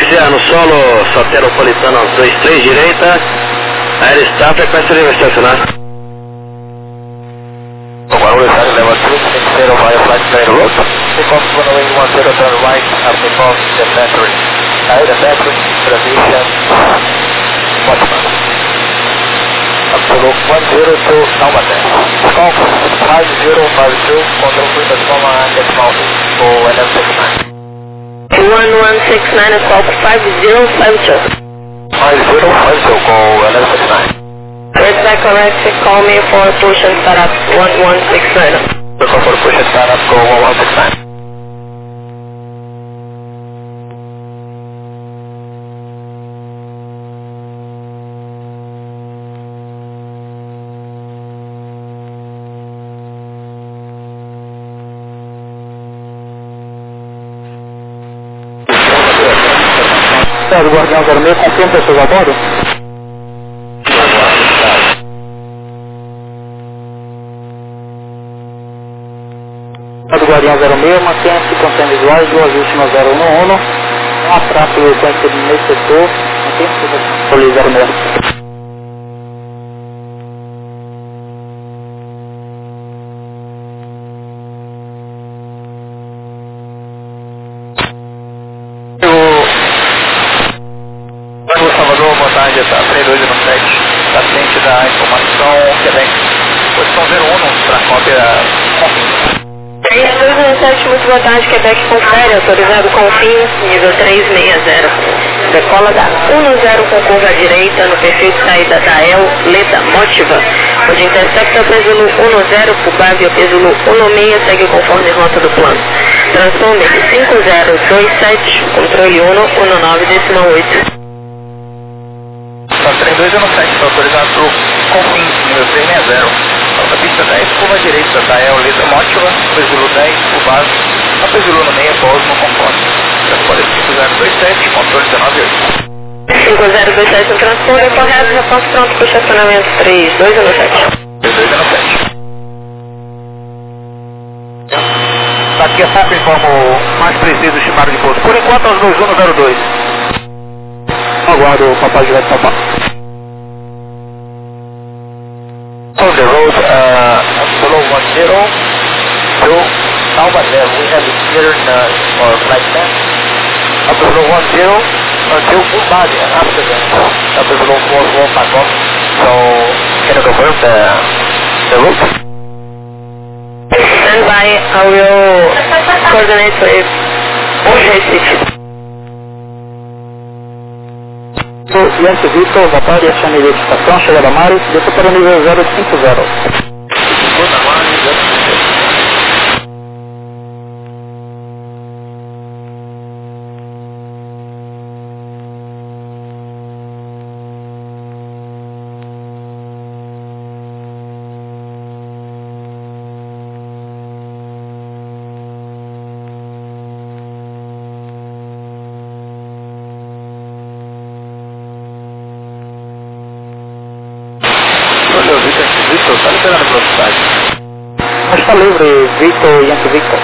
Taxi no solo soteropolitano 23 direita. Aerostar, frequência livre estacionar. One Western level 260 via flight train route. Takeoff runway 10 turn right after takeoff the battery. The battery transition Watchman. Absolute 102 Naumaten. Takeoff 5052, control frequency Loma decimal for LM69. 1169 Squawk 5052. 5052, go LM69. Is that correct? Call me for push and start up 1169. Takeoff for push and start up, go 1169. Do Guardião 06, confirma pessoas a bordo? Do Guardião 06, mantenha-se contendo visuais do ajuste no 011, um atraso conhecido nesse setor, mantenha-se poli 06. Tá, 3217, está ciente da informação, Quebec, posição 01 para cópia Confins. 3217, muito boa tarde, Quebec confere, autorizado Confins, nível 360. Decola da 10 com curva à direita, no perfil de saída da El Leda Motiva, onde intersecta Pesulo 10, Pubávia Pesulo 16, segue conforme rota do plano. Transforme 5027, controle 119,8. 3217, está autorizado para o Confins, nível 360, autopista 10, curva à direita da El Leda Motiva, Pesulo 10, Pubávia, a Pesulo no meio, Bosmo, conforme. Transponder 5027, controle 198. 5027 no transponder, correto, resposta pronto para o estacionamento 3217. 3217. Daqui a pouco informo mais preciso estimado de pouso. Por enquanto, aos 2102. Aguardo o papai Juliette Papá. On the road, below 10 to Taubaté, we have cleared our flight plan. Below 10 until Pubávia, after that. Below 44 takeoff. So, can you confirm the route? Stand by, I will coordinate with Recife. Yankee Victor, Vatária, chame de identificação, chegada a Mares, desça para o nível 050. Está liberando a velocidade. Mas está livre, Victor, Yankee Victor.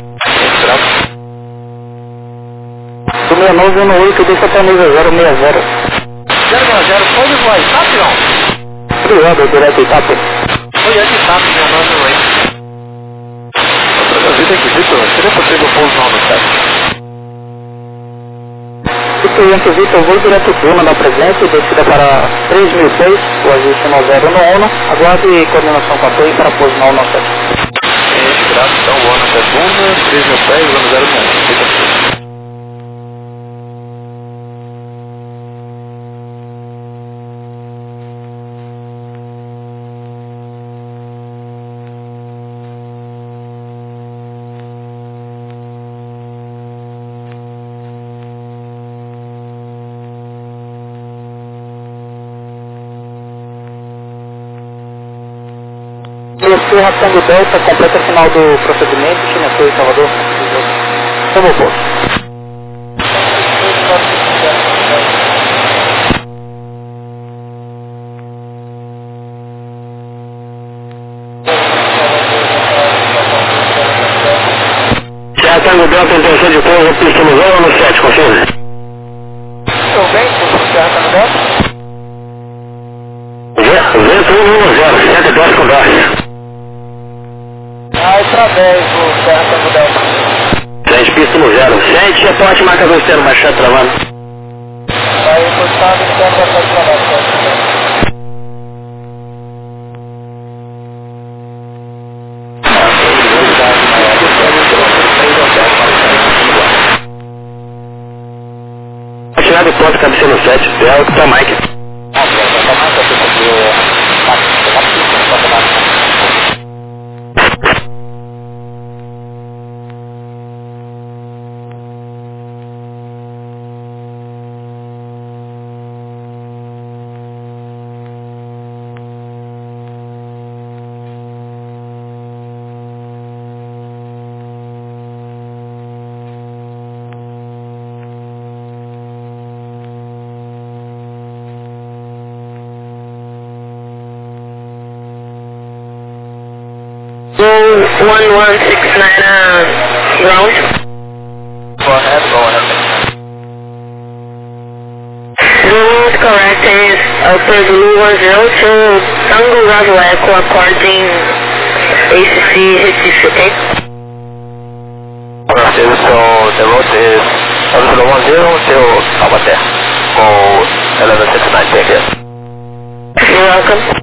Do 6918, desça para o nível 060. 060, pode voar TAP não? Obrigado, direto e TAP. Foi antes TAP, 098. Outra Victor, seria possível pouso não no TAP? Victor, Yankee Victor, voo direto Duna na presença e descida para 3006, o ajuste no 011, aguarde coordenação com a torre para pouso no 97. Graças, então, o ano até Duna, 3006, ano 011. Descer Ratango Delta, completa final do procedimento, China Sul, Salvador. Como for. Ratango Delta, intenção de pouso, pista no 017, confirma. 110, 110 com Dorce. Aí pra 10, o Serra tá mudando. 10 pista no 0. 7, reporte, marca 2 0, Machado travando. Aí o Gustavo está para Tirado ponto, cabeceira no 7, Delta Mike. Roll 1169 ground. Go ahead. Zulu is correct is per Zulu 102 Tango Bravo Echo according ACC Recife, okay? Alright, so the road is 1010 till Taubaté. Go 1169, take it. You're welcome.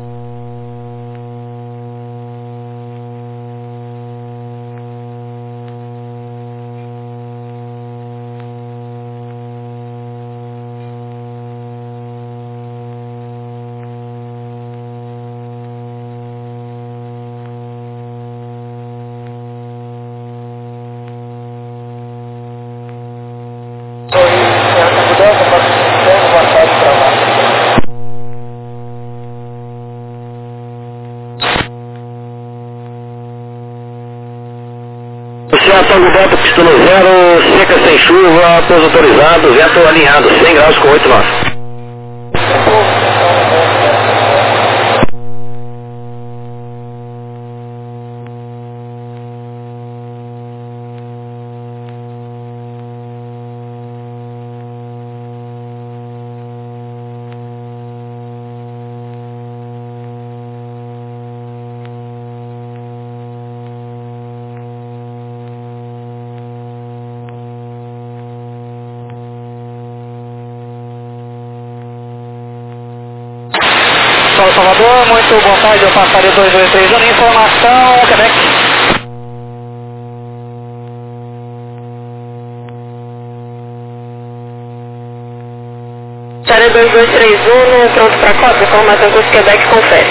Tango Delta, pista no 0, seca sem chuva, pouso autorizado, vento alinhado, 100 graus com 8 nós. Salvador, muito boa tarde, eu passaria 223 informação, Quebec. Área 2231, pronto para cópia, informação com o Quebec confere.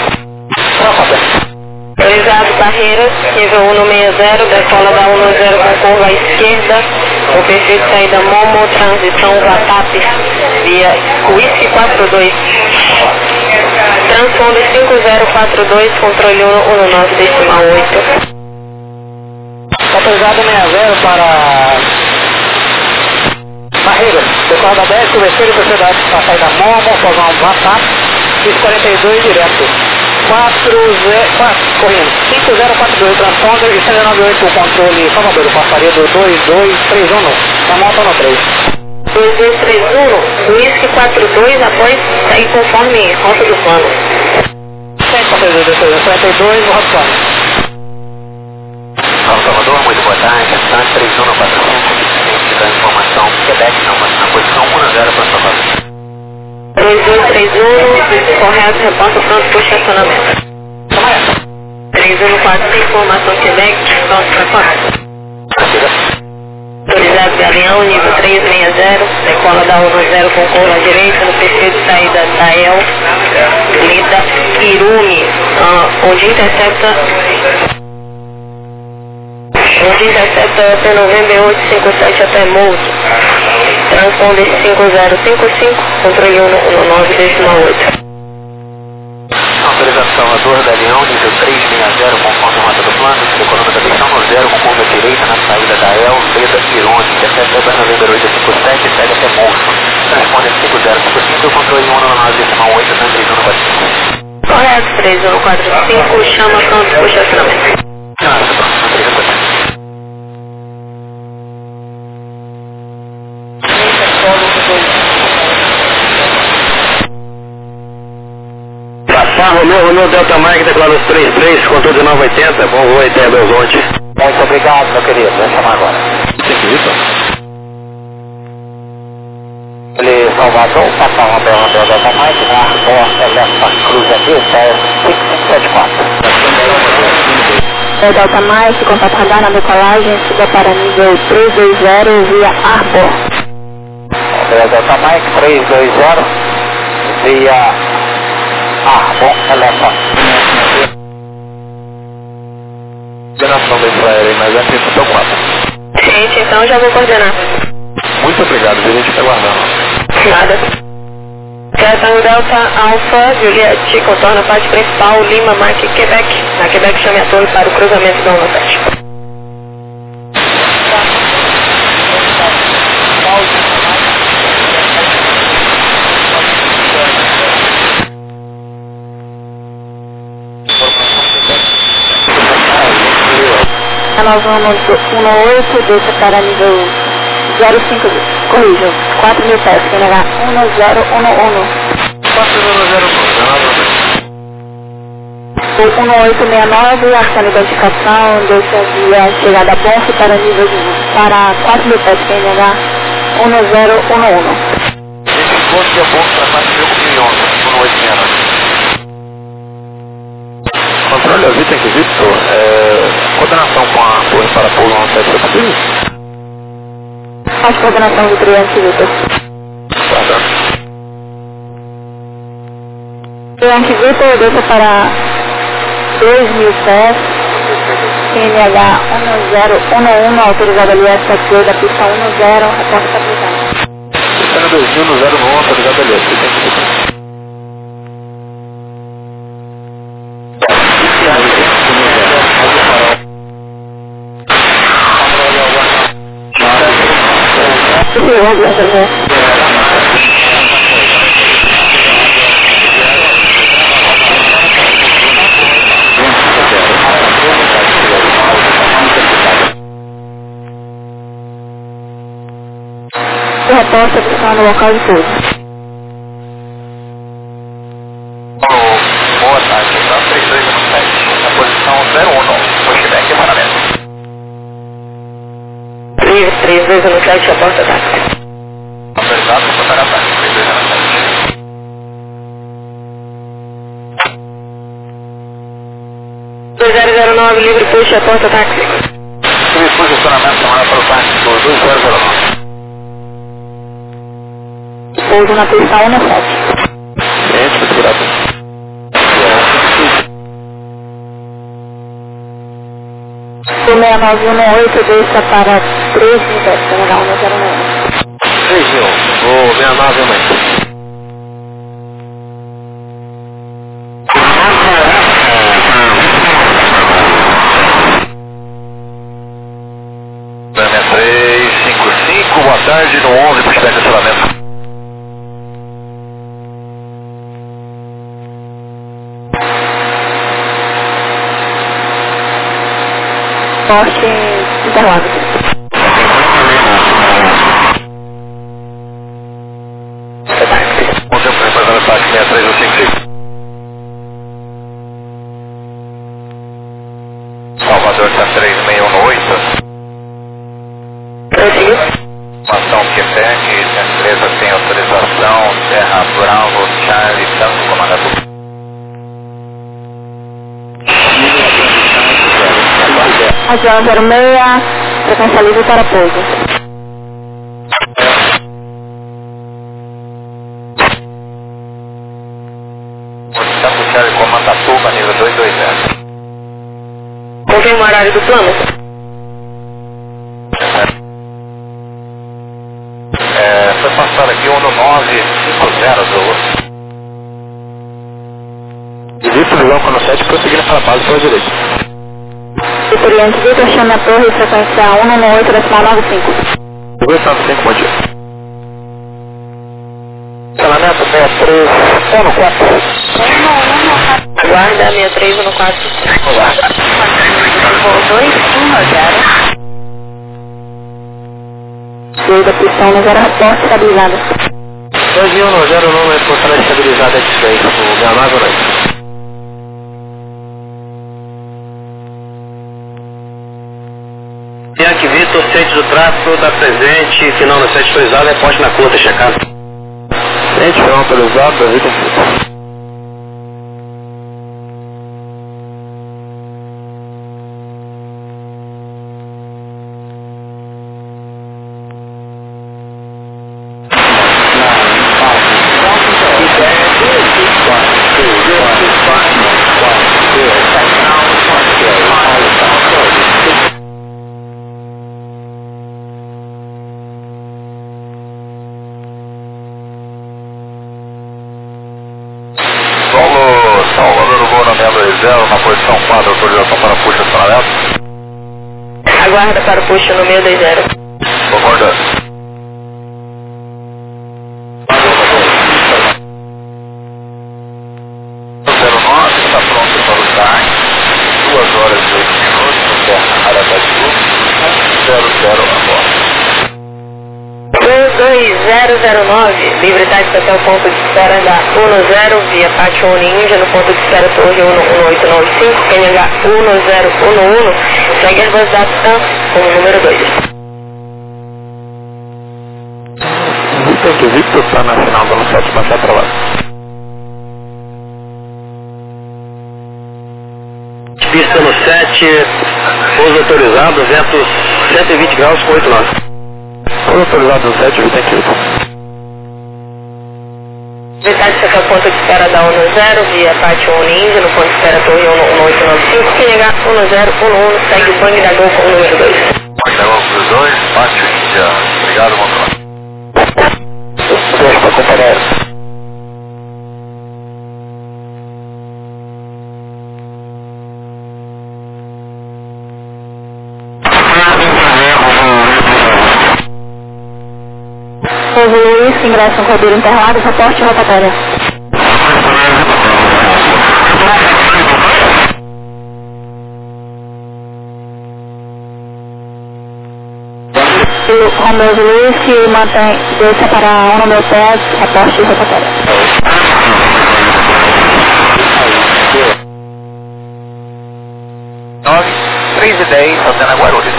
Realizado Barreiras, nível 160, decola da 110 com curva à esquerda, o perfil de saída Momo, transição Vatap, via Whisky 42. Transponder 5042, controle 119,8. Autorizado 60 para Barreiras, decola da 10, curva esquerda, perfil da saída Momo, fogão Vatap, 42 direto. 4 correndo, 5042 transponder e 798 o controle Salvador, passaria do 2231, na moto no 3. 2231, Whisky 42, após sair conforme rota do plano. 42, rota do plano. Salvador, muito boa tarde, Distante 3145, da informação Quebec, na posição 1-0 para Salvador. 2231, correto, reporta pronto para o estacionamento. 3145, informação Quebec, pronto para quatro. Autorizado Galeão, nível 360, decola da 10 com curva à direita, no perfil de saída da El, Leda, Irumi, onde intercepta até Novembro 857 até Mouto. Transponder 5055, controle 119,8. Autorização Salvador, Galeão, nível 360, conforme a rota do plano, econômica atenção no 0, com curva direita na saída da El, Leda e Irone, intercepta até Novembro 857 e segue até Mouto. Transponder 5055, controle 119,8, tranquilo no 45. Correto, 3145, chama pronto para o estacionamento. Romeu no Delta Mike, declara os 33, controle de 980, bom voo até Belo Horizonte. Muito obrigado, meu querido. Vou chamar agora. Ele Salvador, Papa Romeu, Delta Mike, na porta leva Cruz aqui, 6574. Delta Mike, contato radar na decolagem, suba para nível 320 via Arbor. Delta Mike, 320 via Arbor, telefone. Coordenação da Israel, mas antes estou 4. Gente, então já vou coordenar. Muito obrigado, a gente está aguardando. Nada. Questão Delta Alpha, Juliette, contorna parte principal, Lima, Mike, Quebec. Na Quebec, chame a torre para o cruzamento da 17. Nós vamos 18, deixa para nível 05, corrijo, 4.000 pés, PNH 1011. 1869, ação de identificação, deixa via chegada Bonfe para nível para 4.000 pés, PNH 1011. Bonfe a Bonfe para 4.011, 180. Controle, eu vi, tem que Victor, coordenação com a torre para pouso 17, é possível? Faz coordenação do Triante Victor. Triante Victor, deixa para 2.000 pés, PNH 1011, autorizado ali SQ da pista 10, reporte capitão. Pista 2000 no 01, autorizado ali, tem que Victor. Reporte está no local de tudo. Boa tarde, então 3217, na posição 01, Quebec e Paralelo. 3217, reporte ataque. Autorizado para botar ataque, 3217. 2009, livre push, reporte ataque. Livre posicionamento chamado para o táxi do 2009. Pouso na pista 17. Gente, segurado. O 6918 deixa para 3.000 pés, PNH 1011. 3.000, vou 69 355, boa tarde, no 11, para chegar de estacionamento. Poste Interlagos. Bom tempo para representar o ataque 6355. Salvador está 3618. Ação Quebec, a empresa tem autorização, Terra Bravo, Charlie, Tango, comandador. Avião 06, frequência livre para pouso. Tango, Charlie, comanda turma, nível 220. Confirma o horário do plano. Foi passado aqui 1950 do... Visita o vilão com 7, prosseguindo para a base pela direita. Oriente Vitor, chame a torre, frequência 198,95. 295, bom dia. Estacionamento 6314. Aguarda 6314. Voo 210. Cheio da pista 10, reporte estabilizado. 210, responsabilidade estabilizada é de 6, o Leonardo Noite. Vitor, ciente do tráfego, está presente, final no 7 autorizado, reporte na conta, checado. Ciente, final autorizado, Davi tem na posição 4, autorização para push acionamento. Aguarda para o push no 620. Concorda. 09 está pronto para o TAC. 2 horas e 8 minutos, interna Aracaju, 00 agora. 12009, livre táxi até o ponto de espera da 10 via Pátio Ninja, no ponto de espera Torre 11895, QNH 1011, segue as bases da TAM como número 2. Victor está na final do 7, passar para lá. Pista no 7, pouso autorizado, vento 120 graus com 8 nós. Pouso autorizado no 7, tem que ir. Táxi até o ponto de espera da 10 via Pátio Ninja, no ponto de espera Torre 11895, QNH 1011, segue o Bang da Gol com o número 2. Bang da Gol com os 2, Pátio Índia. Obrigado, motor. Deixa para comparar. Pouso Luiz, ingresso no corredor interlado, reporte rotatória. Romeu Luiz, que mantém, deixa para 1 no meu pé, reporte rotatória. 3:10, fazendo Guarulhos.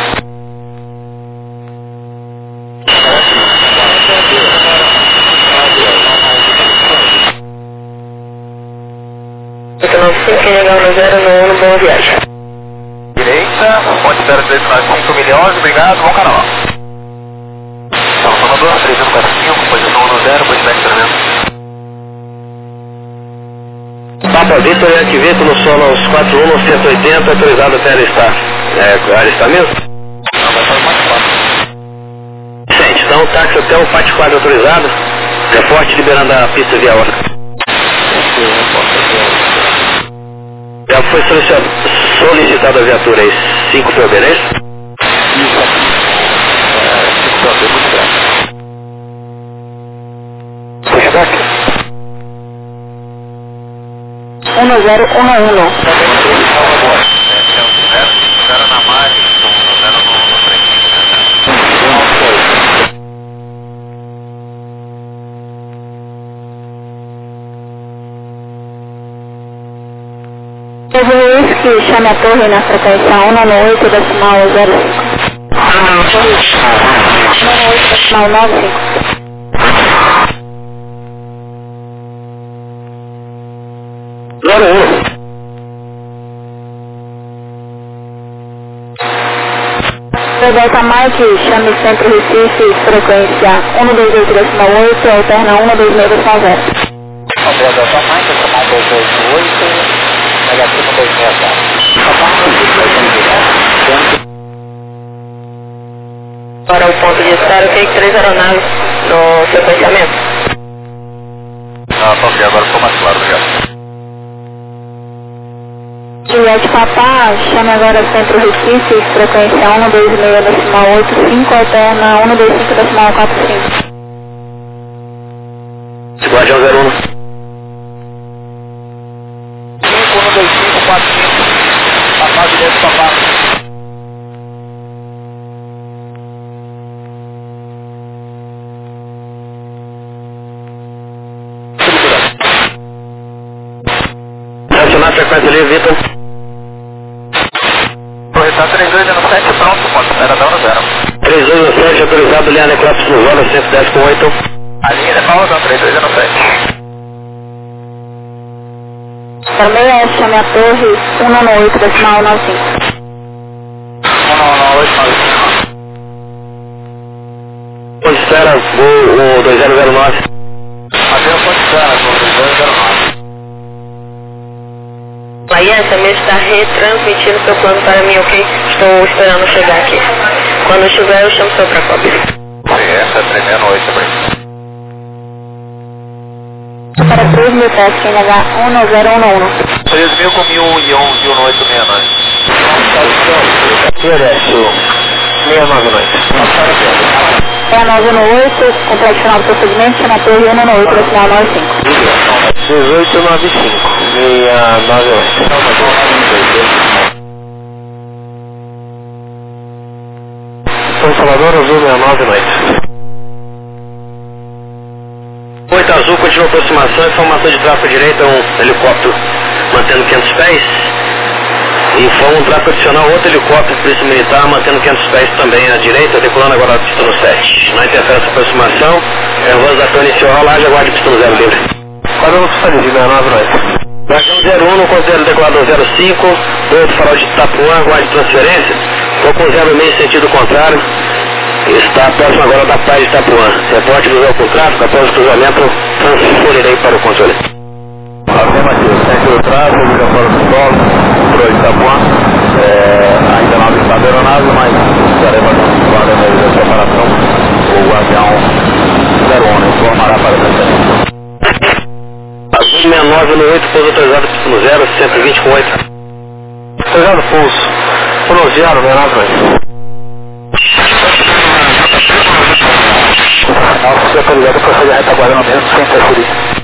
Boa viagem. Direita, ponte 0395 milhões, obrigado, bom canal. São Salvador, 3145, posição 10, pushback 300. Papa Vitor, Yankee Vitor, no solo aos 41, 180, autorizado até alistar. Alistar mesmo? Não, vai para o 4. Gente, então táxi até o Pátio 4 autorizado, reporte liberando a pista via hora. Já foi solicitada a viatura aí, 5 foi, beleza? Isso. 5 foi, muito bem. Pushback. 1011. Zero na margem, zero no frente. Pouso Luiz, que chame a torre na frequência 198 decimal 05. 198 decimal 95. Delta Mike, chame Centro Recife, frequência 128 decimal 8, alterna 126 decimal 0. Delta Mike, decimal 288, negativo 260. Para o ponto de espera, tem 3 aeronaves no sequenciamento. Ah, ok, agora ficou mais claro, obrigado. Juliette Papá, chame agora Centro Recife, frequência 126 decimal 85, alterna 125 decimal 45. Guardião 01. 125, 45, Papá, Juliette Papá. Acionar a frequência ali, Vitor. Corretar 3217, pronto, ponto espera da 10. 3217, autorizado, linha Necrópolis no Zona 110.8. A linha de pausa, 3217. Também é chame a torre 198, decimal 95. 19895. Ponto espera, o 2009. Até o ponto espera, o 2209. Laísa, também está retransmitindo seu plano para mim, ok? Estou esperando chegar aqui. Quando estiver, eu chamo seu para cópia. Essa, 368, bem. Para 3.000 teste, NH 10011. 3.000 com 1.001 e 1.869. 699. É 918, complexo final do procedimento, chama a torre 198, decimal 95. 1895, 698. São Salvador, Azul 698. 8 Azul, continua aproximação, informação de tráfego direita, um helicóptero mantendo 500 pés. Informa um tráfego adicional, outro helicóptero, polícia militar, mantendo 500 pés também à direita, decolando agora a pista no 7. Não interfere essa aproximação, voz da torre iniciou a rolagem, aguarde pista no 0 livre. Qual é o nosso de 698? Dragão 01, no considero decolador 05, do outro farol de Itapuã, aguarde transferência, vou com 06 sentido contrário, está próximo agora da praia de Itapuã. Reporte visual com tráfego, após o cruzamento, transferirei para o controle. Afirmativo, centro do tráfego, já fora do solo, pro Itapuã, ainda não avistado a aeronave, mas estaremos fazendo a separação, o Guardião 01 informará para a transferência. Azul 69 no 8, pouso autorizado, pista no 0, 120 com 8. Autorizado, pouso, bronzeado, 69. Nossa, autorizado para fazer a retaguarda no mesmo, sem interferir.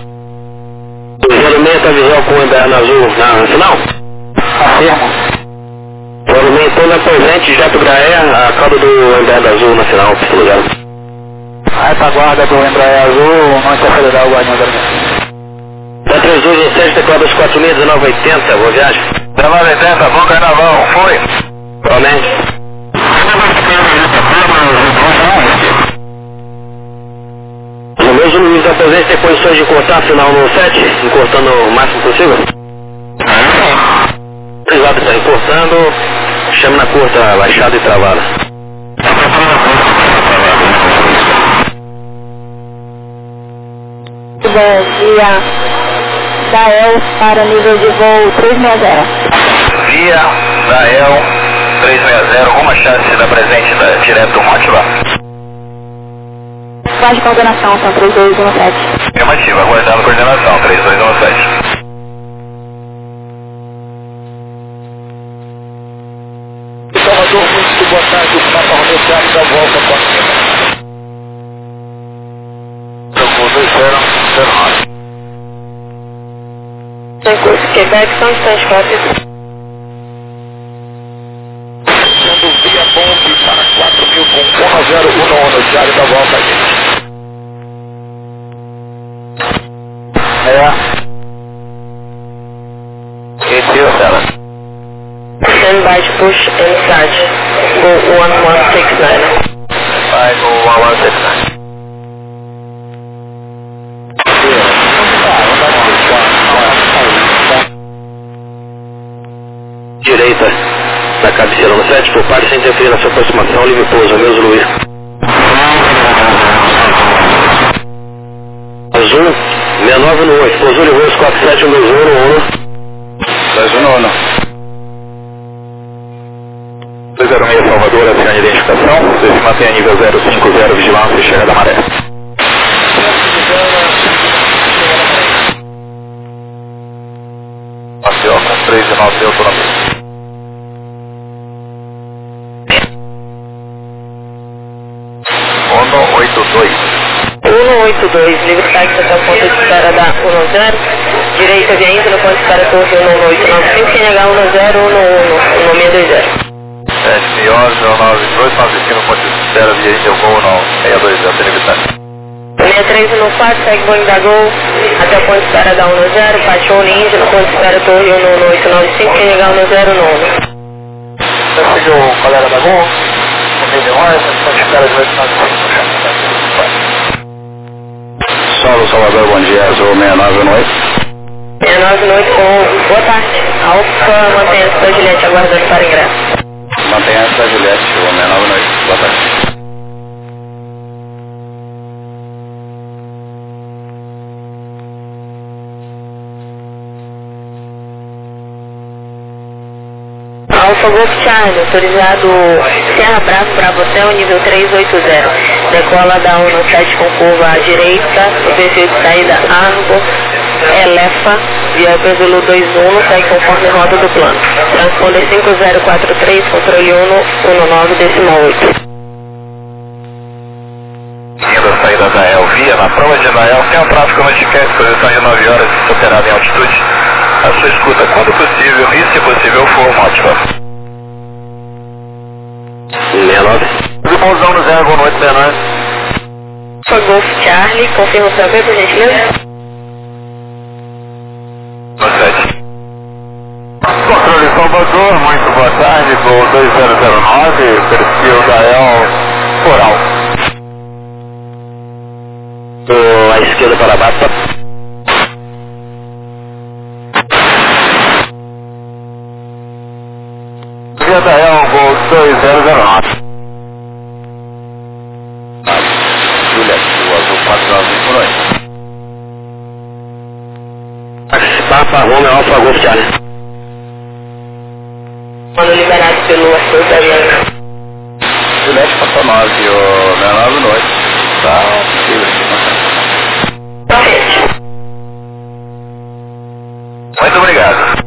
06 está visual com o Embraer azul na final? Afirmo. 06 então na presente, Jato Graé, a cauda do Embraer azul na final, pista no 0. A retaguarda do Embraer azul não interferirá o Guardião 0. Da 3217, teclado 461980, boa viagem. 1980, bom carnaval, foi? Promete. No mesmo nível da presente, tem condições de cortar a final no 7, encurtando o máximo possível? Privado está encurtando, chama na curta, baixada e travada. Via Dael para nível de voo 360. Via Dael 360, alguma chance da presente direto do Monte lá? Faz de coordenação, são 3217. Afirmativa, aguardando coordenação, 3217. Salvador, muito boa tarde, o Papa Romeu Thiago da volta com a cima. Procura 2009. Em curso Quebec, são instantes cópias. Sendo via bombe para 4.000 com 1011 no diário da volta aqui. Stand by to push and start. Go 1169. Vai go 1169. Direita da cabeceira no 7, por parte sem interferir na sua aproximação, livre pouso, Almeida Luiz. Azul 69 no 8, pouso livre 47 121 219. 206 Salvador, aciona a identificação. Você se mantém a nível 050, vigilância e chega da maré. Macioca, 319, autonomia. Ono 82. 182, livre táxi até o ponto de espera da 10. Direita de ainda no ponto de espera torre 11895, NH 1011, 7 horas, 92, 95, ponto de espera, via Índia, voo não, 620, televisão. 6314, segue Boeing da Gol, até o ponto de espera da 10, Patrone Índia no ponto de espera torre 11895, NH 1011. seguir o colega da Gol, o Miguel Arce, estão de espera de 895 Saulo Salvador, bom dia, Azul 69 noite. 69 noite com boa tarde. Alfa, mantenha-se da Juliette aguardando para ingresso. Mantenha-se da Juliette, 69 noite, boa tarde. Alfa Golf Charlie, autorizado Serra Bravo, Bravo Hotel, nível 380. Decola da 17 com curva à direita, o perfil de saída Argo, Elefa, via Zulu 21, segue conforme rota do plano. Transponder 5043, controle 119,8. Seguindo a saída da El Via, na prova de Nael, tem um tráfego no etiquete, posição de 9 horas, superado em altitude. A sua escuta, quando possível, e se possível for, mótima. 69. Irmãozão no 0, boa noite, 69. Alfa Golf Charlie, confirma o seu por gentileza? 7. Controle Salvador, muito boa tarde, Gol 2009, perfil da El Coral. À esquerda para baixo. Via da El, Gol 2009. Juliette, o azul 495 noite. Papa Romeo Alfa Golf Charlie. Quando liberado pelo Arthur Damiano. Juliette Papa 9, o 69 noite. Tá possível aqui, muito obrigado.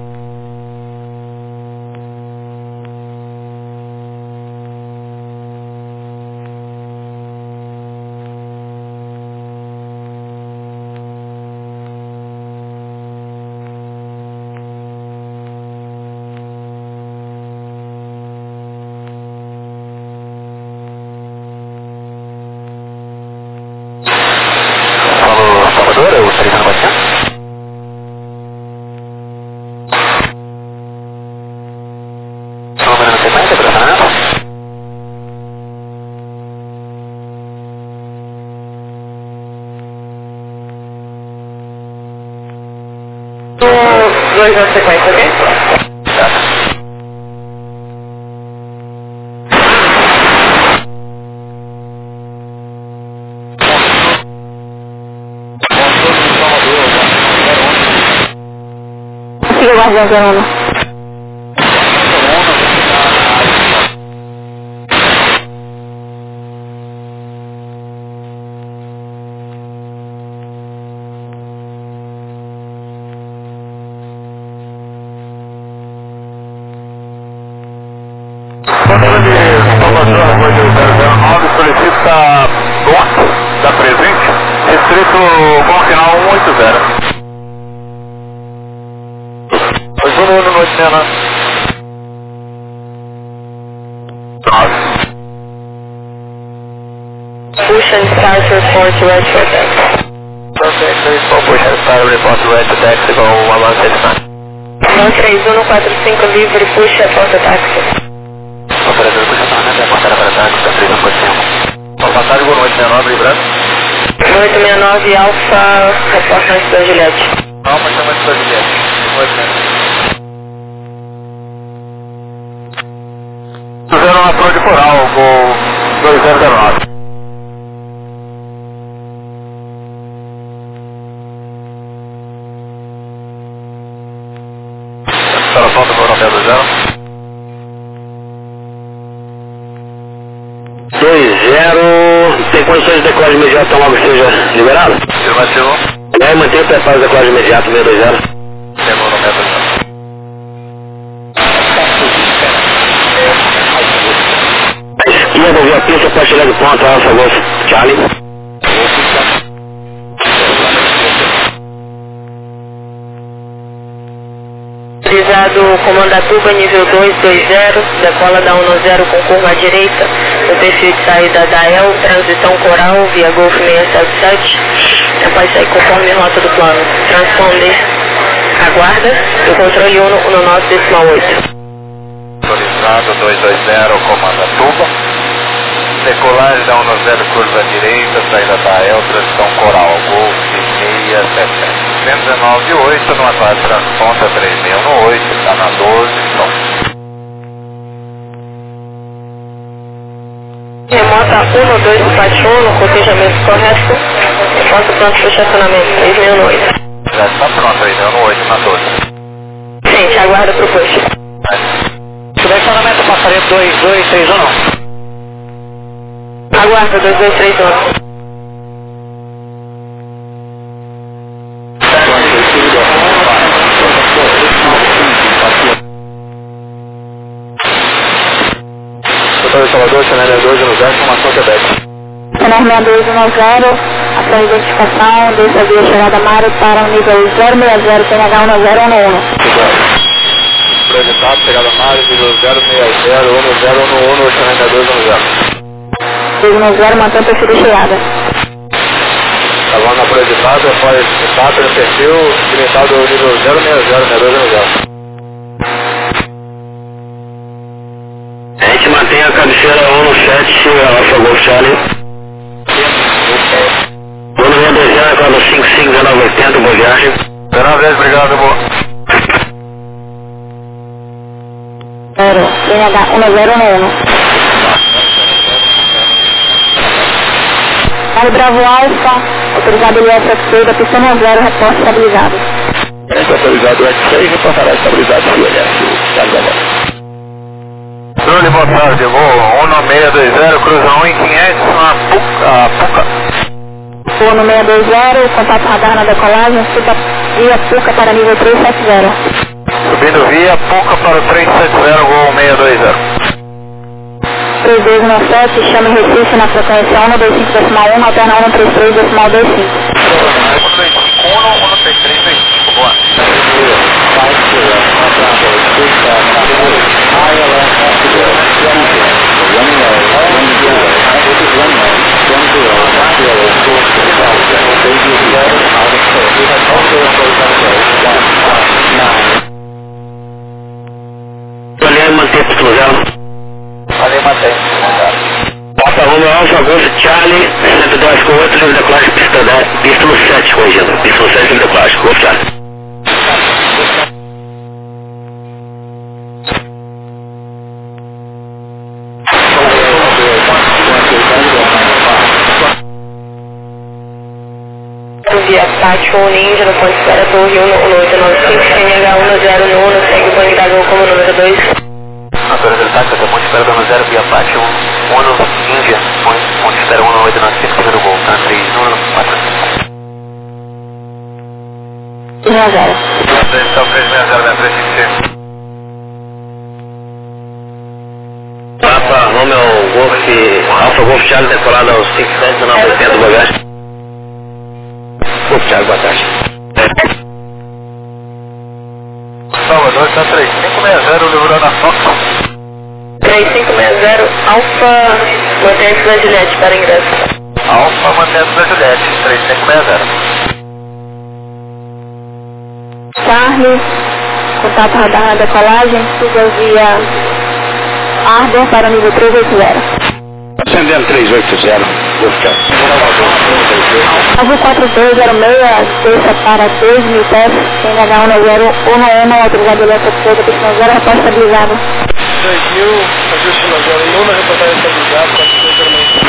Salvador, o 3 Baixão? Número na sequência, cruzamento? Dois na sequência, ok? Certo. Siga guardando a Ana. Número de Salvador 2009 solicita bloco da presente, restrito com final 180. Zulu no noite, Nena. 9. Push and start report retro deck. Perfect, push and start report retro taxi com o Alan 79. 3145 livre, puxa a porta táxi. Operador puxa a tornada, apontada para táxi, tá 3145. Boa tarde, boa noite, 69, lembrando. 869 Alfa, reportante da Juliette. Alfa, chama de Juliette. 869. Fizeram na prova de coral, Gol 2009. Instalação do Coronel 20. Tem condições de decolagem imediata logo que seja liberado? Afirmativo. Mantenha o preparo de decolagem imediata 620. Demorou no metro. Esquerda, via pista, pode chegar de ponto, Alfa Golf Charlie. Utilizado Comandatuba, nível 220, decola da 10 com curva à direita, no perfil de saída da El, transição coral, via Golf 677, após sair conforme rota do plano. Transponder, aguarda, o controle 1 no 9,8. Localizado 220, comanda Tuba. Decolagem da 10, curva direita, saída da El, transição Coral, Golf 677. 119,8 no atalho Transponta 3618, está na 12, som. Remota 1241 no cotejamento correto. Enquanto pronto para o estacionamento 3008. Já está pronto, 3008 na 12. Gente, aguarda para o push. Direcionamento passaria 2231. Aguarda 2231. Doutor Salvador, Chanel 12 no 10, formação Quebec. Chanel 1210, ação de identificação, desça via chegada Mário para o nível 060, TH10111. Projetado, chegada Mário, nível 060, 1011, Chanel 1210. 210, mantém o perfil de chegada. Agora na projetada, fora etapa no perfil, limitado ao nível 060, 1210. A gente mantém a cabeceira 117, Alfa Golf Charlie. 120, quadro 55, 1980, boa viagem. 19, obrigado, boa. TH10111. Mário Bravo Alfa, autorizado ISFC da pista 10, reporte estabilizado. Autorizado X6, reportará estabilizado CLS, Thiago da Mota. Drone, boa tarde, voo 1620, cruza 1500, na Puca. Voo no 620, contato radar na decolagem, suba via Puca para nível 370. Subindo via Puca para o 370, voo 620. 3297, chame Recife na frequência 125.1, alterna 133.25. 133.25, boa. Olhando, manter para o lugar. Ali mantém. Papa Romeo Alfa Golf Charlie, 110 com 8, livre da classe, pista no 7, corrigindo. Pista no 7, livre da classe, Golf Charlie. Via Pátio Ninja, no ponto de espera Torre 1895, TH101, segue o banco da Gol como número 2. Doutora Versátil, até ponto de espera dando 0, via Pátio 1, Índia, ponto de espera 1895, primeiro gol, tá? 3-1, 4. 3-0. Então 360, né? 355. Papa Romeo Golf, Alfa Golf Charlie, decolado aos 500, 980, bagagem. Golf Charlie, boa tarde. Salvador está 3560, livrando a Fox. 3560, Alfa, mantém-se da Juliette para ingresso. Alfa mantendo da Juliette, 3560. Charlie, contato radar na decolagem, suba via Arden para o nível 380. Acendendo 380, Golf Charlie. Azul 4206, desça para 2.000 pés, TH101, autorizado ISFC da pista 0, reporte estabilizado. 2000, ajuste na 01, reportagem estabilizada, 406.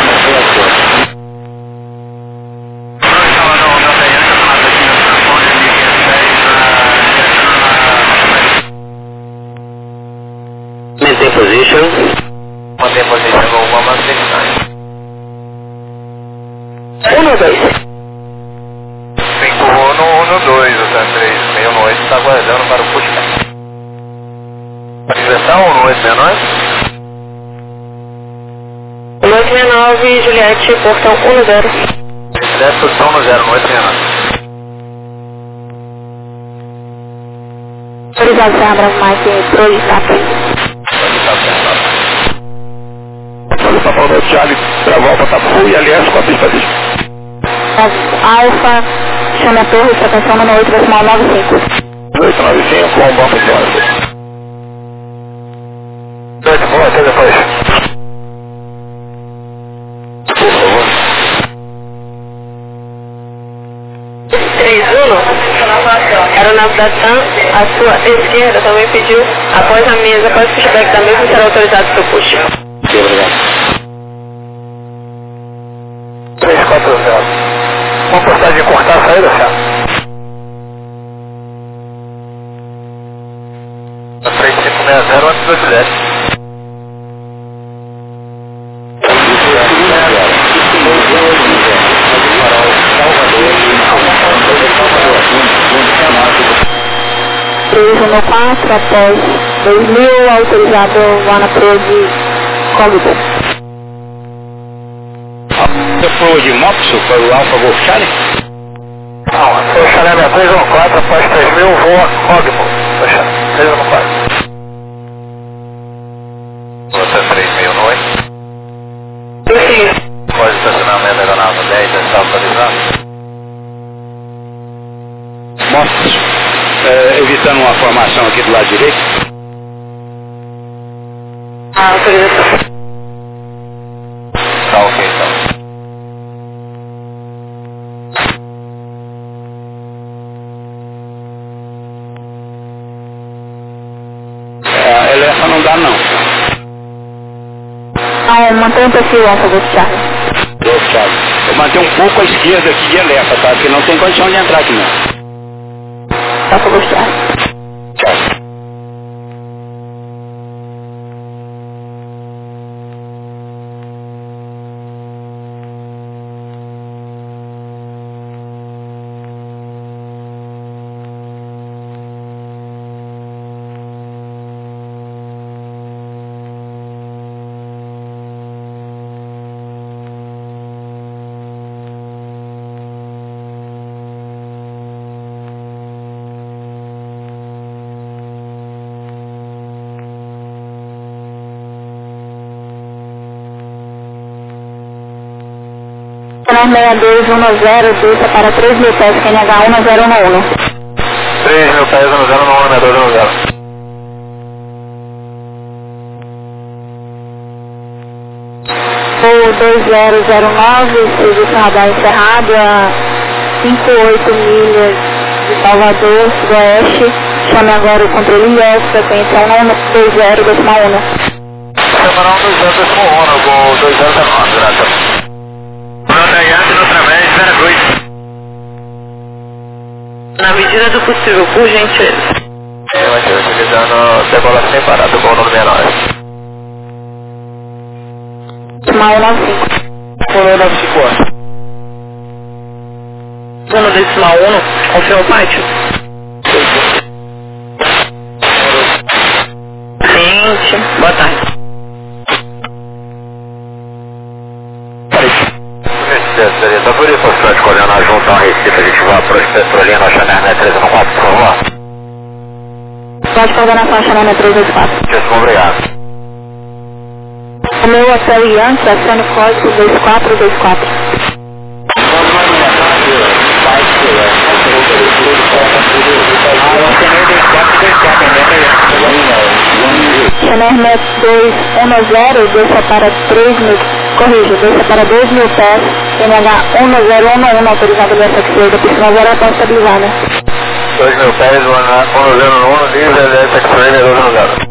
Maintain position. Mantém posição, vamos manter. 1-2. 5 no 2, o TAN 368 está aguardando para o pushback. Ingressão no 869? 869, Juliette, portão 10. Juliette, portão no 0, no 869. Autorizado Serra Bravo Mike, projetar para Papa Romeo Charlie, Bravo Alfa Tapu e aliás com a pista de Alfa, chame a torre, frequência número 8,95. 895 com o banco de ônibus. até depois. Por favor. 31, aeronave da TAM, à sua esquerda, também pediu, após a mesa, após o feedback da mesa, será autorizado para o push. Ok, obrigado. 340. Uma postagem de cortar a saída, certo? 3560 antes do Juliette. Preso no 4, após 2000, autorizado lá na proa de Código. A proa de Mopso para o Alfa Golf Charlie? Não, foi o Charlie 314, após 3000, voa Cogmo. Foi o Charlie 314. Você 3000, não é? Sim. Pode estacionamento da aeronave 10, está autorizado? Mopso, evitando uma formação aqui do lado direito. Autorização. Tá ok, então. Essa não dá não. Não, mantém o perfil Alfa Golf Charlie. Golf Charlie. Eu mantenho um pouco à esquerda aqui de Elefa, tá? Porque não tem condição de entrar aqui não. Alfa Golf Charlie. Tchau. Canal 6210, desça para 3.000 pés, QNH 1011. 3.000 pés, 1011, 2009, serviço radar encerrado a 58 milhas de Salvador, sudoeste. Chame agora o controle IES, frequência 120,1. Semanal 200,1, com 209, graças. Nota IAT, outra vez, Vera Cruz. Na medida do possível, por gentileza. Mas eu utilizando decola sem parar, do bom número 69. Mal 95. Colou 951. Zona decimal 1, confirma o pátio. 20, boa tarde. Seria da Buri, postura de coordenar junto ao Recife, a gente voa para o Petrolina, Chanel 314, por favor. Pode coordenação Chanel 384. Muitíssimo obrigado. O meu hotel Yankee, acione o código 2424. Chanel 210, desça para 3.000, corrija, desça para 2.000 pés, NH 1011, autorizado do SXA, da piscina zero até estabilizada. 2.000 pés, 1011, diesel, SXA, 210.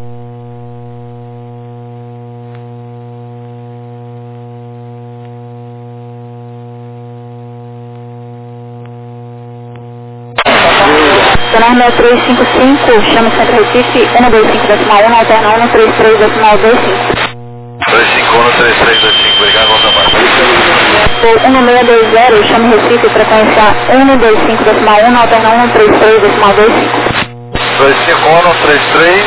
Canal 6355, chama o Centro Recife, 125,1, alterna 133,25. 251-3325, obrigado, volta abaixo. 1620, chama o Recife, frequência 125,1, alterna 133,25. 251-33.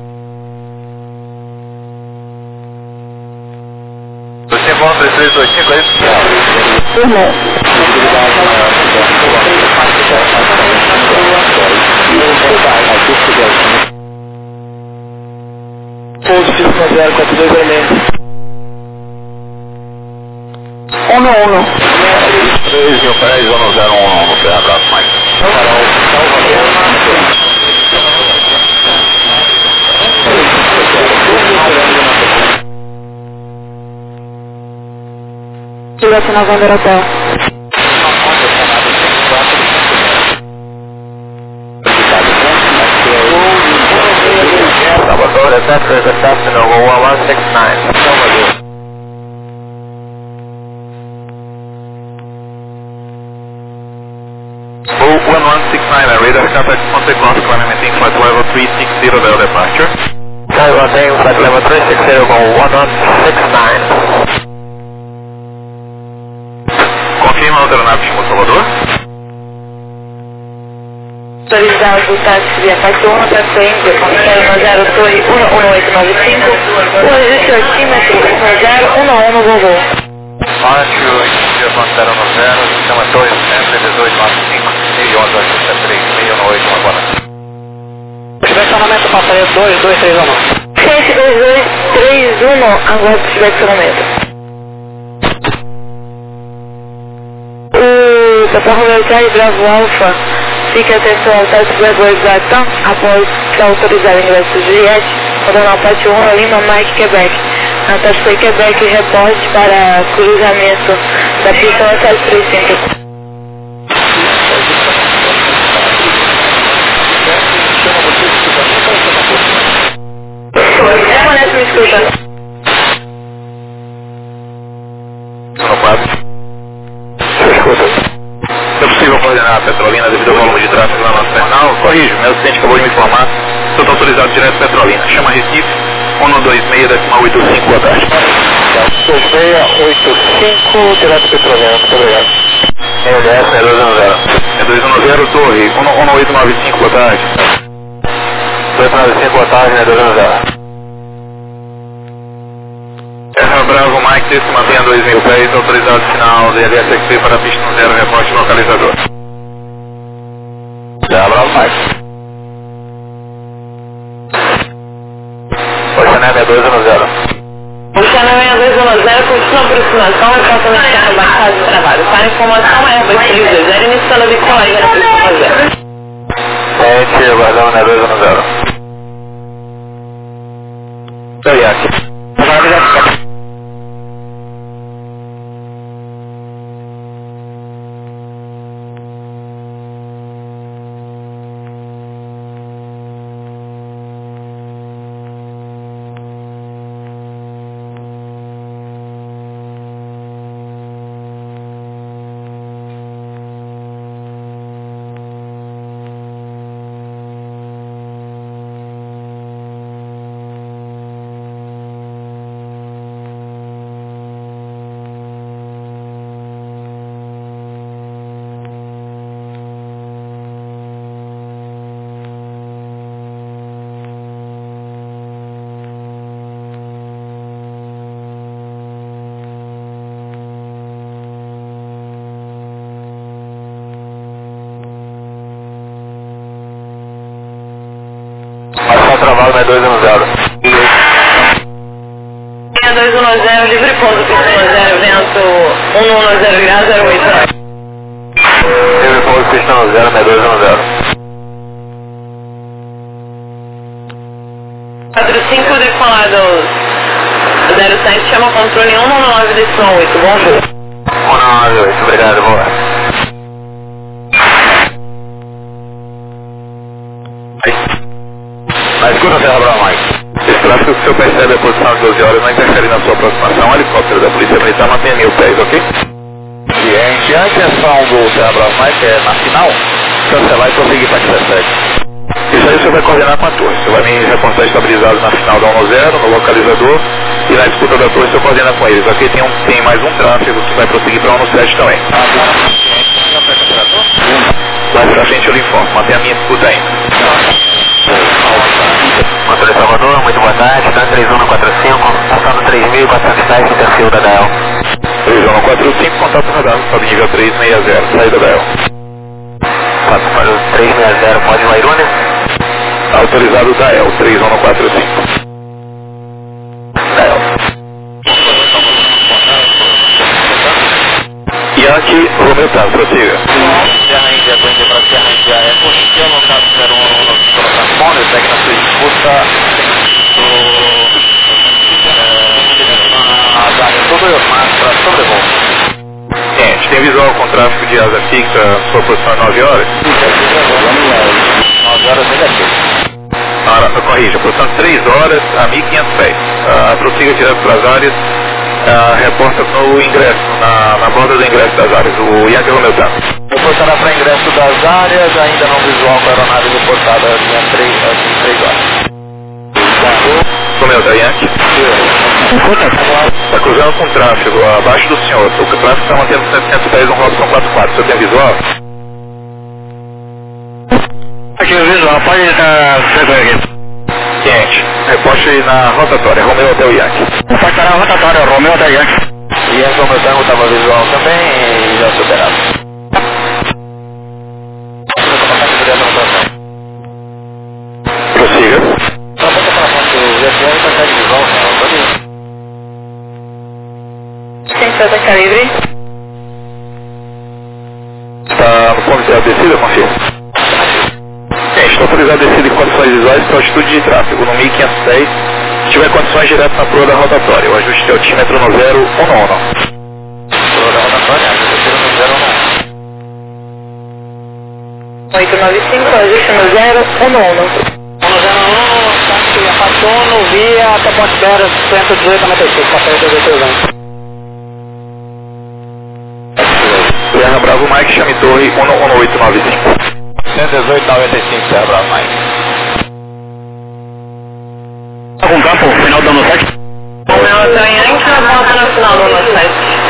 251-3325, é isso? Irmão. Pouso físico 04206. 1 no 1. 3.000 pés, 1011, um abraço, Mike. Juliette November Hotel. Salvador, Detector, Detector, over 1169. Salvador. Bull 1169, radar contact contact cross climbing flight level 360 Delta departure. Taiwan Day, flight level 360, over 1169. Confirma a outra nave de Salvador. Autorizado o táxi via faixa 1, táxi Índia, Comissário 10895, o registro altímetro 1011 Vovô. Baixo, Índia, Comissário 90, sistema 21895, 1183, 618, agora. Direcionamento passageiro 2231. 72231, agora direcionamento. O Papa Romeo Charlie Bravo Alpha fique atento ao táxi Bravo Latam após autorizar o ingresso de Juliette, rodando ao pátio 1 Lima, Mike, Quebec. Na taxa Quebec, reporte para cruzamento da pista 735. Permanece me escuta. No 4. Se é possível coordenar a Petrolina devido ao volume de tráfego na nossa terminal, corrijo, meu assistente acabou de me informar. Estou autorizado direto Petrolina. Chama Recife, 126,85, boa tarde. 2685, direto Petrolina, muito obrigado. LS 210, Torre, 1895, boa tarde. 295, boa tarde, 210. Terra Bravo Mike, se mantém a 2.000 pés, autorizado final DLSXP para a pista 0, reporte localizador. Terra Bravo Mike. Oceané 6210. Oceané 6210, continua aproximação e tratamento de embarcado de trabalho. Para informação, Airbus 320, iniciando a decolagem na pista 0. Gente, aguardamos 6210. Teriac. Travado na 210. 210, livre pouso, pista 0, vento 110 graus, 08. Livre pouso, pista 0, na 210. 45 decolados 07, chama controle 119,8, bom voo. 198, obrigado, boa. Na escuta, Terra Brava Mike. Esse tráfego que o senhor percebe a posição de 12 horas não interfere na sua aproximação. O helicóptero da Polícia Militar mantém 1.000 pés, ok? Ciente, a intenção do Terra Brava Mike é, na final, cancelar e prosseguir para a 17. Isso aí o senhor vai coordenar com a torre. O senhor vai me reportar estabilizado na final da 10, no localizador, e na escuta da torre o senhor coordena com eles, ok? Tem mais um tráfego que vai prosseguir para 17 também. Mais pra frente eu lhe informo, mantenha a minha escuta ainda. Controle Salvador, muito boa tarde, tá 3145, passando 3.410, interfio da DEL. 3145, contato radar, sobe nível 360, saída da EL. 360, pode ir Lairune? Autorizado da EL, 3145. DEL. Yankee, Romeo Tango, prossiga. Serra Índia, Coinde para Serra Índia, é positivo, locado 01 no telefone, segue na sua escuta do... a Tudo eu faço para sobrevoo. com tráfego de asa fixa, sua posição é 9 horas? 9 horas negativo. Corrija, posição 3 horas a 1.500 pés. Prossiga direto para as áreas, reporta no ingresso, na borda do ingresso das áreas, o Yankee Romeo Tango. Reportará para ingresso das áreas, ainda não visual com a aeronave reportada às 3 horas. Romeo da Yankee. Está cruzando com tráfego abaixo do senhor. O tráfego está mantendo 700 pés no Robson 44. O senhor tem visual? Aqui o visual, pode estar aqui. Quente. Reposte na rotatória, Romeo Hotel Yankee. Pode estar na rotatória, Romeo Hotel Yankee. E a Romeo Tango estava visual também e já superado. Prossiga. Sensor calibre. Está no ponto de descida, confirma. Está autorizado a descida em condições visuais para altitude de tráfego no 1506. Se tiver condições, direto na proa da rotatória. O ajuste de altímetro no 011. Proa da rotatória, ajuste no 011. 895, ajuste no 011. 101, afastando via até Ponte Bera 118,96, passaria 18 anos. Serra Bravo Mike, chame torre 11895. 118,95, Serra Bravo Mike. Tá com campo, final do ano 7? Romeo Hotel Yankee, na volta no final do ano 7.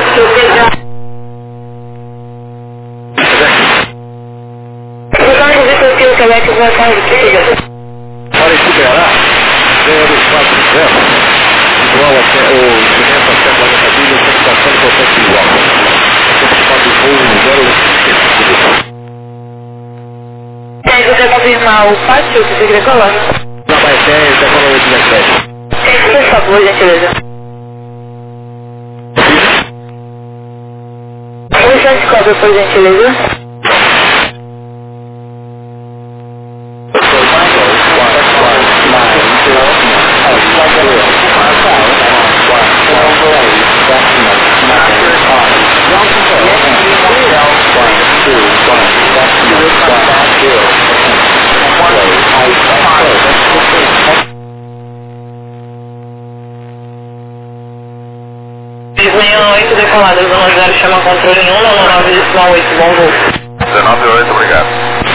Portanto, Vitor Pio, Quebec, vai estar de Para esperar, 040, igual até o cimento até 40 milhas, satisfação de potência igual. Certificado de voo 085. E aí, você confirmar o pátio que você queria colar? Na mais 10, decola 817. Por favor, gentileza. O chão de cobra, por gentileza. Disney 8 decolada, zona 0, chama controle 199,8, bom voo. 198, obrigado.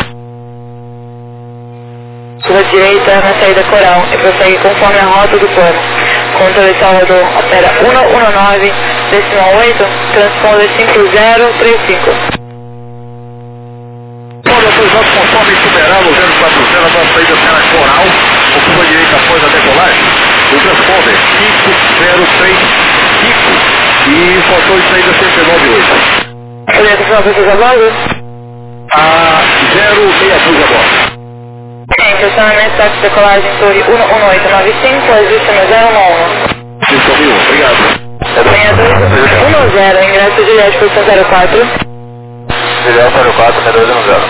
Sua direita na saída coral e prossegue conforme a rota do plano. Controle Salvador, opera 119,8, transponder 5035. Conforme superar o 040 da saída cena coral, ocupa a direita após a decolagem, o transponder 5035 e faltou de saída 198. Orientação para vocês a bordo? A 062 a bordo. Estacionamento táxi de decolagem torre 11895, ajuste no 011. Isso, mil, obrigado. 6210, ingresso Juliette, posição 04. Juliette 04, 6210.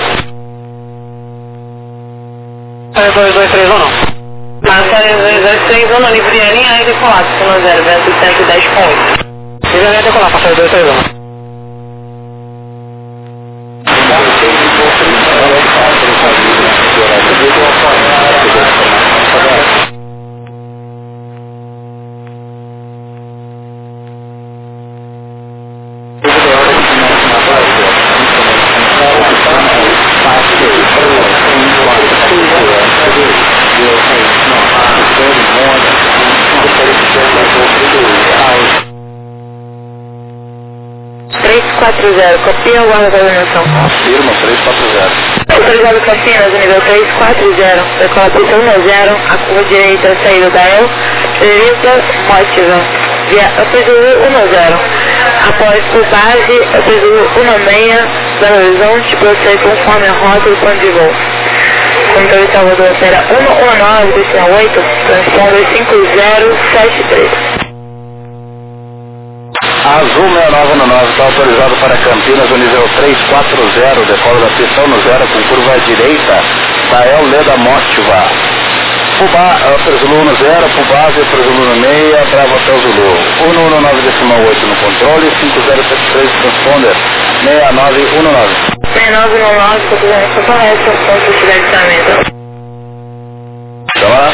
223 Massa 231, Libriane, aí decolar, posição 0, vento 110,8. Ele vai decolar, passaria 231. Copia ou guarda a coordenação? Confirma, 340. Autorizado Campinas, nível 340, decola pista 10, a curva direita, saída da El, Frederica Motiva, via Apesuru 10. Após por base, Apesuru 16, Belo Horizonte, prossegue conforme a rota do plano de voo. Controle Salvador opera 119, destino 8, transponder 5073. Azul 6919 está autorizado para Campinas, o nível 340, decola da pista 10 com curva à direita, da El Leda Motiva. Pubá, Zulu 10, Pubase, Zulu 6, Bravo Hotel Zulu. 119,8 no controle, 5073 transponder. 6919. 6919, confirmação correta, ponto de licenciamento. Tá lá?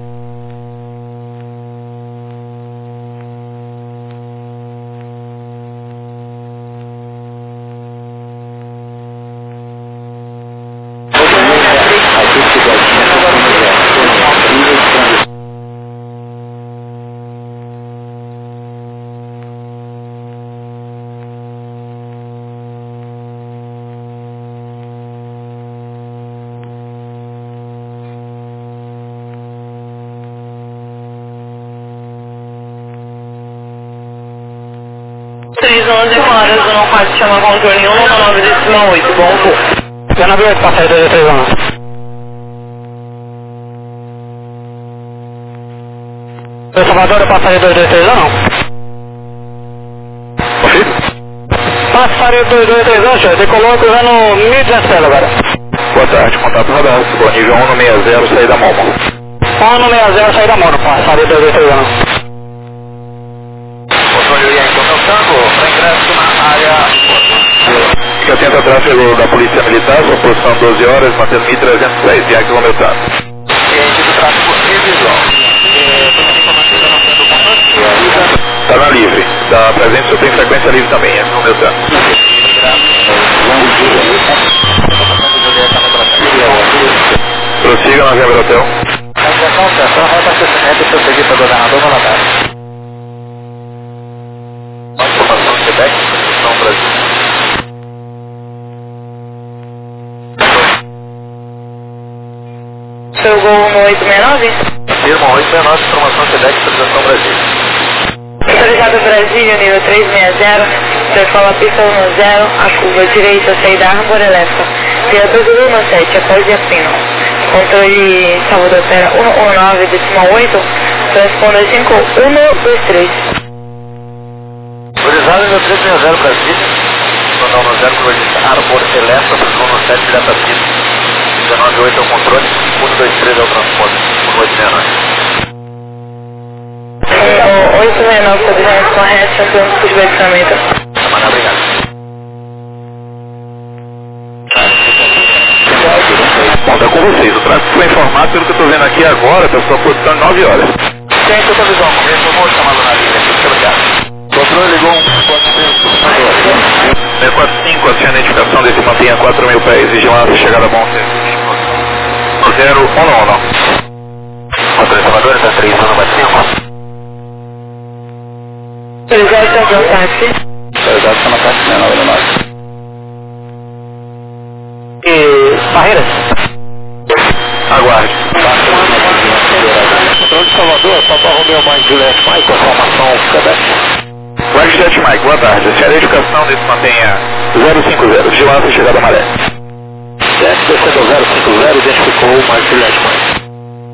Horas, 14, chama controle 199,8, bom voo. 98, passageiro 231. Salvador, passageiro 231. Passageiro 231, senhor, decolou cruzando 1.200 pés agora. Boa tarde, contato radar. Bom, nível 160, saída Momo. 160, saída Momo, passageiro 231. Para ingresso na área. Fica atento ao tráfego da Polícia Militar, sua posição 12 horas, mantendo 1.310, via quilometrado. Ciente do tráfego revisual. Está na livre, da presente só tem frequência livre também, é quilometrado. Prossiga na Via Hotel. Atenção, rota assessoramento prosseguir para o governador Valadares. Informação Quebec, São Brasil. Seu gol no 869? Firma 869, informação Quebec, São Brasil. Autorizado Brasília, nível 360, percola pista 10, a curva direita, saída Arbor Elétrica, via 217, após Via Pino. Controle Salvador Pera 119,8, transponda 5123. Autorizado nível 360 Brasília, mandar 10, curva de Arbor Elétrica, transponda 7, direto a pista. 198 é o controle, 123 é o transporte, 189. 869, posicionamento correto, campeão de versamento. Semana, obrigado. Bom, tá com vocês. O tráfego foi informado pelo que eu estou vendo aqui agora, tá sua posição 9 horas. Tem supervisão, informou o chamado na linha, muito obrigado. Controle ligou 645, a identificação desse mantenha 4.000 pés, vigilância, chegada bom, 011. Controle Salvador, está 3, 195. Autorizado campeão táxi. Autorizado chama táxi 6999. E Barreiras? Aguarde. Controle de Salvador, Papa Romeo Mike Juliette Mike, informação Quebec. Mike Juliette Mike, boa tarde. A identificação desse mantenha 050, vigilância, chegada maré. Jet descendo 050, identificou o Mike Juliette Mike.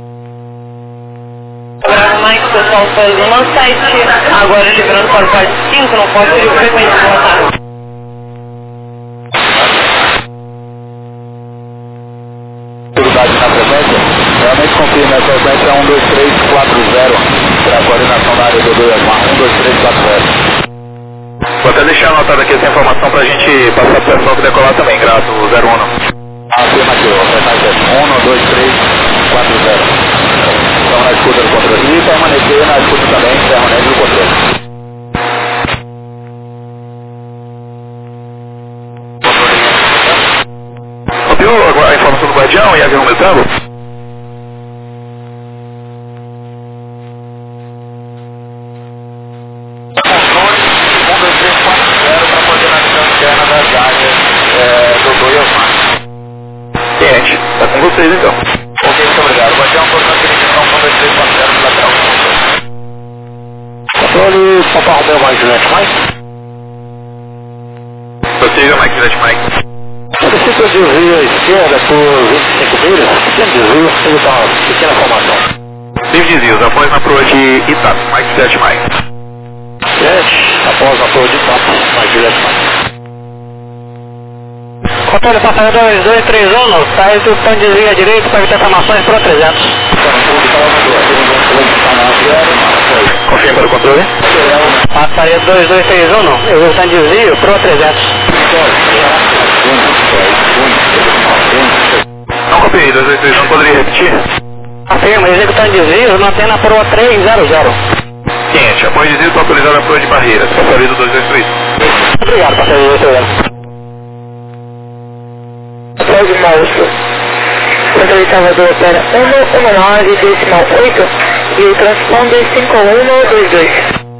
Mike, pessoal, faz no site, agora liberando para o quarto 5, não pode ser o frequente, boa tarde. Seguridade na frequência, realmente confirma a frequência 12340, para a coordenação da área do 12340. Vou até deixar anotado aqui essa informação para a gente passar para o pessoal que decolar também, grato, 01. Afirmativo, frequência 12340. Então na escuta do controle e permanecer na escuta também, permanece no controle. Ouviu a informação do guardião e a quilometrado? Controle 12340 para coordenação interna das áreas Dodô e Osmar. Ciente, tá com vocês então. Ok, muito obrigado. Guardião, portanto, direção 12340, lateral controle. Controle, Papa Romeo Mike Juliette Mike. Prossiga, Mike Juliette Mike. Solicito desvio à esquerda por 25 milhas, pequeno desvio, tem uma pequena formação. Livre desvios, após na proa de Itapo, Mike Juliette Mike. Após a proa de Itapo, Mike Juliette Mike. Controle passageiro 2231, sai do plano de desvio à direita para evitar informações para 300. Confirma para o controle. Passageiro 2231, eu vou estar em desvio para 300. Não copiei, 283, não poderia repetir? Afirma, executando desvio, mantendo a proa 300. Quente, após desvio, está autorizado a proa de barreiras. Passageiro 223. Obrigado, passageiro 223. Código Monstro. Controle Salvador opera 119,8 e o transponder 5122.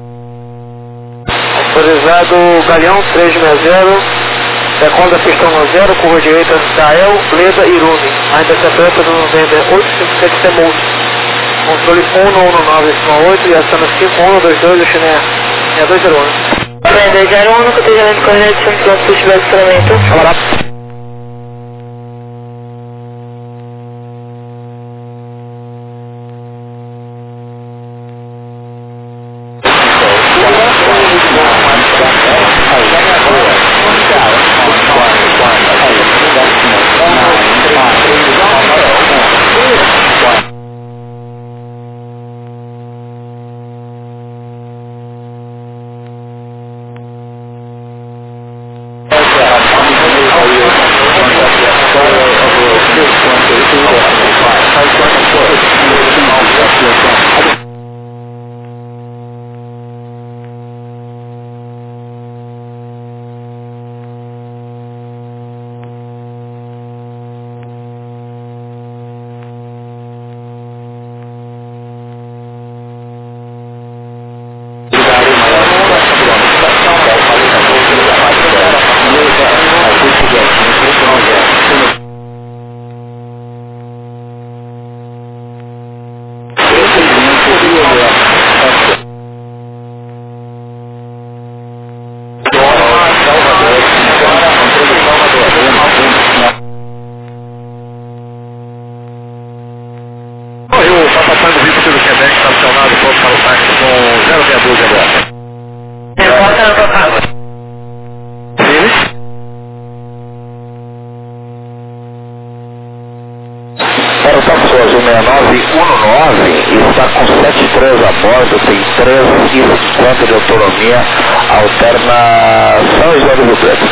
Autorizado Galeão 360, Seconda pistão no 0, curva direita Dael, Leda e Irune. Ainda se apresenta no November 857 Temult. Controle 119,8 e aciona 5122 do Chiné 6201. November 01, cotejamento correto, Santos Push Balanceamento. Para o Santos 6919 está com 73 a bordo, tem 3,50 de autonomia, alterna São José do Rio Preto.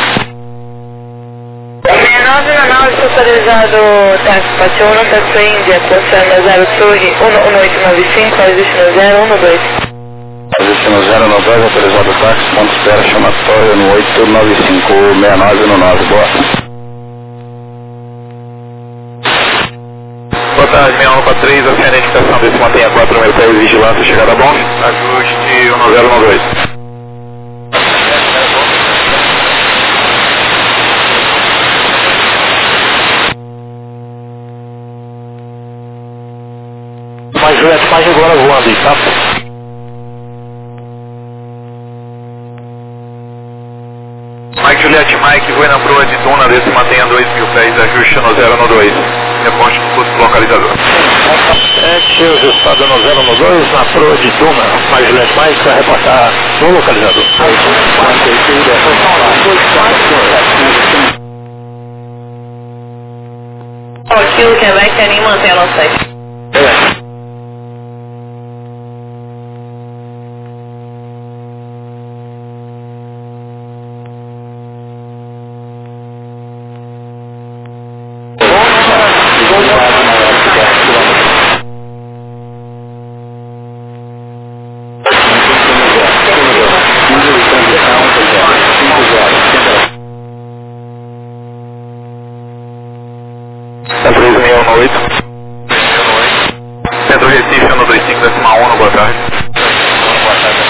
6919, autorizado táxi Pationa, táxi Índia, concerna 0 Torre 11895, destino 012. Destino 012, autorizado táxi, ponto espera, chama Torre 1895-6919, boa. Boa tarde, 6143, a identificação desse mantenha 4 mil pés, vigilância, chegada bom, ajuste 1012. Mais Juliette, mais agora voando aí, tá? Mike Juliette Mike, voe na proa de Duna, desse mantenha 2 mil pés, ajuste no 012. Reporte no posto localizador. 7, ajustado no 012, na proa de Duna, mais Juliette Mike, vai reportar no localizador. Aquilo Quebec quer nem manter a nossa site. Tá 3618. Centro Recife, ano 25,1, boa tarde. Boa tarde.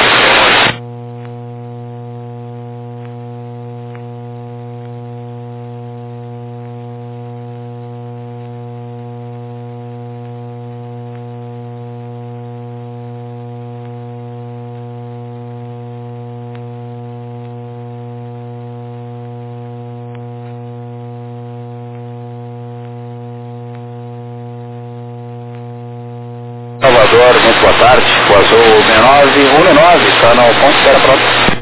Salvador, muito boa tarde, o azul 6919, está no ponto, espera pronto.